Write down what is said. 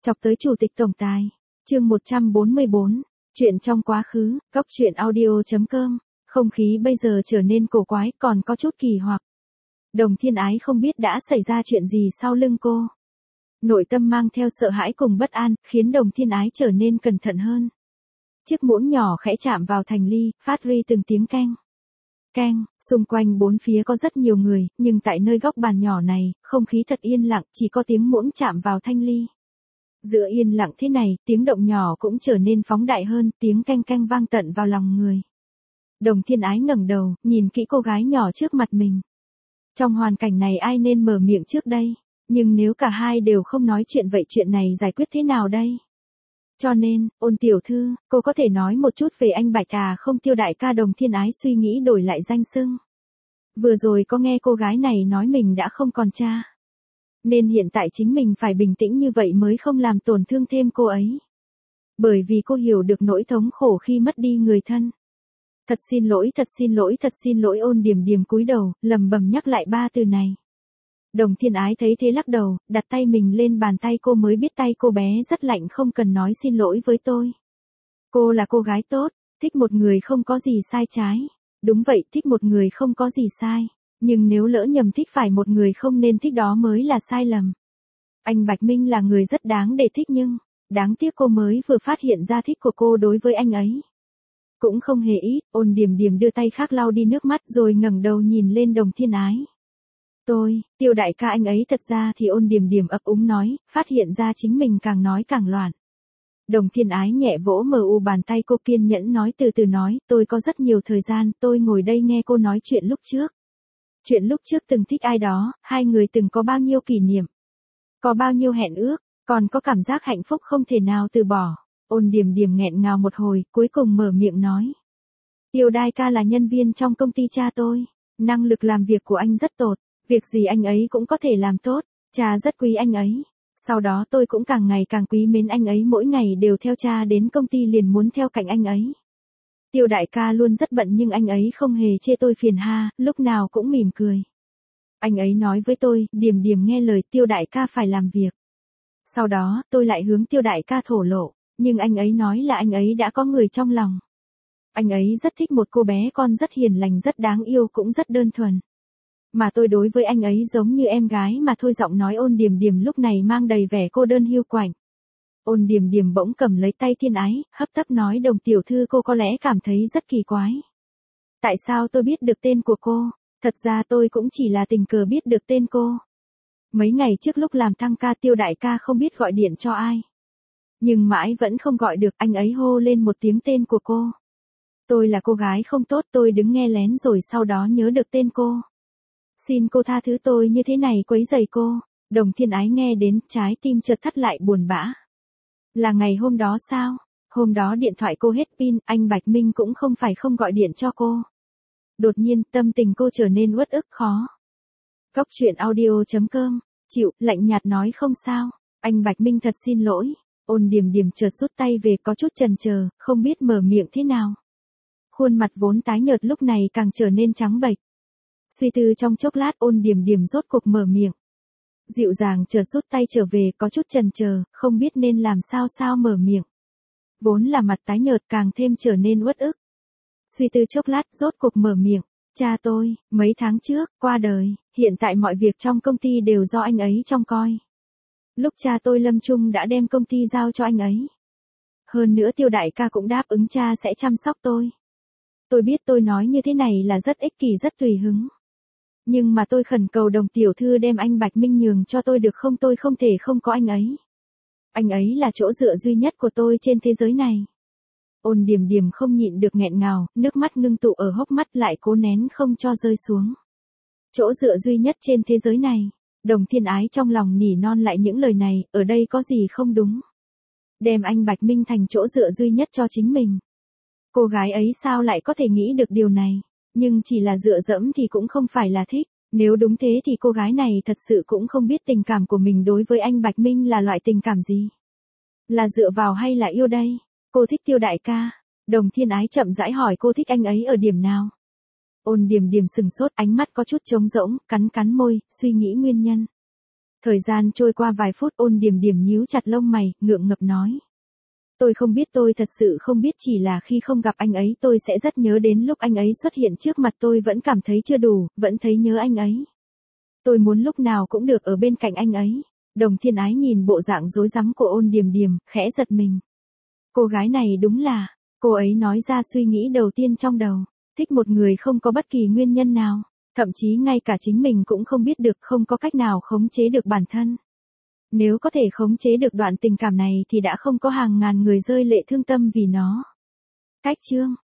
Chọc tới chủ tịch tổng tài. Chương 144. Chuyện trong quá khứ, góc truyện audio.com. Không khí bây giờ trở nên cổ quái, còn có chút kỳ hoặc. Đồng Thiên Ái không biết đã xảy ra chuyện gì sau lưng cô. Nội tâm mang theo sợ hãi cùng bất an, khiến Đồng Thiên Ái trở nên cẩn thận hơn. Chiếc muỗng nhỏ khẽ chạm vào thành ly, phát ri từng tiếng keng. Keng, xung quanh bốn phía có rất nhiều người, nhưng tại nơi góc bàn nhỏ này, không khí thật yên lặng, chỉ có tiếng muỗng chạm vào thanh ly. Giữa yên lặng thế này, tiếng động nhỏ cũng trở nên phóng đại hơn, tiếng keng keng vang tận vào lòng người. Đồng Thiên Ái ngẩng đầu, nhìn kỹ cô gái nhỏ trước mặt mình. Trong hoàn cảnh này ai nên mở miệng trước đây? Nhưng nếu cả hai đều không nói chuyện vậy chuyện này giải quyết thế nào đây? Cho nên, Ôn tiểu thư, cô có thể nói một chút về anh Bạch à không? Tiêu đại ca. Đồng Thiên Ái suy nghĩ đổi lại danh xưng. Vừa rồi có nghe cô gái này nói mình đã không còn cha. Nên hiện tại chính mình phải bình tĩnh như vậy mới không làm tổn thương thêm cô ấy. Bởi vì cô hiểu được nỗi thống khổ khi mất đi người thân. Thật xin lỗi, thật xin lỗi, thật xin lỗi. Ôn Điềm Điềm cúi đầu, lẩm bẩm nhắc lại ba từ này. Đồng Thiên Ái thấy thế lắc đầu, đặt tay mình lên bàn tay cô mới biết tay cô bé rất lạnh, không cần nói xin lỗi với tôi. Cô là cô gái tốt, thích một người không có gì sai trái. Đúng vậy, thích một người không có gì sai. Nhưng nếu lỡ nhầm thích phải một người không nên thích đó mới là sai lầm. Anh Bạch Minh là người rất đáng để thích nhưng, đáng tiếc cô mới vừa phát hiện ra thích của cô đối với anh ấy. Cũng không hề ít. Ôn Điềm Điềm đưa tay khác lau đi nước mắt rồi ngẩng đầu nhìn lên Đồng Thiên Ái. Tiêu đại ca anh ấy thật ra thì Ôn Điềm Điềm ấp úng nói, phát hiện ra chính mình càng nói càng loạn. Đồng Thiên Ái nhẹ vỗ bàn tay cô, kiên nhẫn nói, từ từ nói, tôi có rất nhiều thời gian, tôi ngồi đây nghe cô nói chuyện lúc trước. Chuyện lúc trước từng thích ai đó, hai người từng có bao nhiêu kỷ niệm. Có bao nhiêu hẹn ước, còn có cảm giác hạnh phúc không thể nào từ bỏ. Ôn Điềm Điềm nghẹn ngào một hồi, cuối cùng mở miệng nói. Tiêu đại ca là nhân viên trong công ty cha tôi. Năng lực làm việc của anh rất tốt. Việc gì anh ấy cũng có thể làm tốt, cha rất quý anh ấy. Sau đó tôi cũng càng ngày càng quý mến anh ấy, mỗi ngày đều theo cha đến công ty liền muốn theo cạnh anh ấy. Tiêu đại ca luôn rất bận nhưng anh ấy không hề chê tôi phiền ha, lúc nào cũng mỉm cười. Anh ấy nói với tôi, Điềm Điềm nghe lời Tiêu đại ca phải làm việc. Sau đó, tôi lại hướng Tiêu đại ca thổ lộ, nhưng anh ấy nói là anh ấy đã có người trong lòng. Anh ấy rất thích một cô bé con rất hiền lành, rất đáng yêu, cũng rất đơn thuần. Mà tôi đối với anh ấy giống như em gái mà thôi. Giọng nói Ôn Điềm Điềm lúc này mang đầy vẻ cô đơn hiu quạnh. Ôn Điềm Điềm bỗng cầm lấy tay Thiên Ái, hấp tấp nói, Đồng tiểu thư, cô có lẽ cảm thấy rất kỳ quái. Tại sao tôi biết được tên của cô? Thật ra tôi cũng chỉ là tình cờ biết được tên cô. Mấy ngày trước lúc làm tăng ca, Tiêu đại ca không biết gọi điện cho ai. Nhưng mãi vẫn không gọi được, anh ấy hô lên một tiếng tên của cô. Tôi là cô gái không tốt, tôi đứng nghe lén rồi sau đó nhớ được tên cô. Xin cô tha thứ tôi như thế này quấy rầy cô. Đồng Thiên Ái nghe đến, trái tim chợt thắt lại buồn bã. Là ngày hôm đó sao? Hôm đó điện thoại cô hết pin, anh Bạch Minh cũng không phải không gọi điện cho cô. Đột nhiên, tâm tình cô trở nên uất ức khó. Góc truyện audio.com. Chịu, lạnh nhạt nói, không sao. Anh Bạch Minh thật xin lỗi. Ôn Điềm Điềm chợt rút tay về, có chút chần chờ, không biết mở miệng thế nào. Khuôn mặt vốn tái nhợt lúc này càng trở nên trắng bệch. Suy tư trong chốc lát, Ôn Điềm Điềm rốt cuộc mở miệng. Dịu dàng chợt rút tay trở về, có chút chần chờ, không biết nên làm sao mở miệng. Vốn là mặt tái nhợt càng thêm trở nên uất ức. Suy tư chốc lát, rốt cuộc mở miệng. Cha tôi, mấy tháng trước, qua đời, hiện tại mọi việc trong công ty đều do anh ấy trông coi. Lúc cha tôi lâm chung đã đem công ty giao cho anh ấy. Hơn nữa Tiêu đại ca cũng đáp ứng cha sẽ chăm sóc tôi. Tôi biết tôi nói như thế này là rất ích kỷ, rất tùy hứng. Nhưng mà tôi khẩn cầu Đồng tiểu thư đem anh Bạch Minh nhường cho tôi được không? Tôi không thể không có anh ấy. Anh ấy là chỗ dựa duy nhất của tôi trên thế giới này. Ôn Điềm Điềm không nhịn được nghẹn ngào, nước mắt ngưng tụ ở hốc mắt lại cố nén không cho rơi xuống. Chỗ dựa duy nhất trên thế giới này. Đồng Thiên Ái trong lòng nỉ non lại những lời này, ở đây có gì không đúng. Đem anh Bạch Minh thành chỗ dựa duy nhất cho chính mình. Cô gái ấy sao lại có thể nghĩ được điều này? Nhưng chỉ là dựa dẫm thì cũng không phải là thích. Nếu đúng thế thì cô gái này thật sự cũng không biết tình cảm của mình đối với anh Bạch Minh là loại tình cảm gì. Là dựa vào hay là yêu đây? Cô thích Tiêu đại ca. Đồng Thiên Ái chậm rãi hỏi, cô thích anh ấy ở điểm nào? Ôn Điềm Điềm sừng sốt, ánh mắt có chút trống rỗng, cắn môi, suy nghĩ nguyên nhân. Thời gian trôi qua vài phút, Ôn Điềm Điềm nhíu chặt lông mày, ngượng ngập nói. Tôi không biết, tôi thật sự không biết, chỉ là khi không gặp anh ấy tôi sẽ rất nhớ, đến lúc anh ấy xuất hiện trước mặt tôi vẫn cảm thấy chưa đủ, vẫn thấy nhớ anh ấy. Tôi muốn lúc nào cũng được ở bên cạnh anh ấy. Đồng Thiên Ái nhìn bộ dạng rối rắm của Ôn Điềm Điềm, khẽ giật mình. Cô gái này đúng là, cô ấy nói ra suy nghĩ đầu tiên trong đầu. Thích một người không có bất kỳ nguyên nhân nào. Thậm chí ngay cả chính mình cũng không biết được, không có cách nào khống chế được bản thân. Nếu có thể khống chế được đoạn tình cảm này thì đã không có hàng ngàn người rơi lệ thương tâm vì nó. Cách chương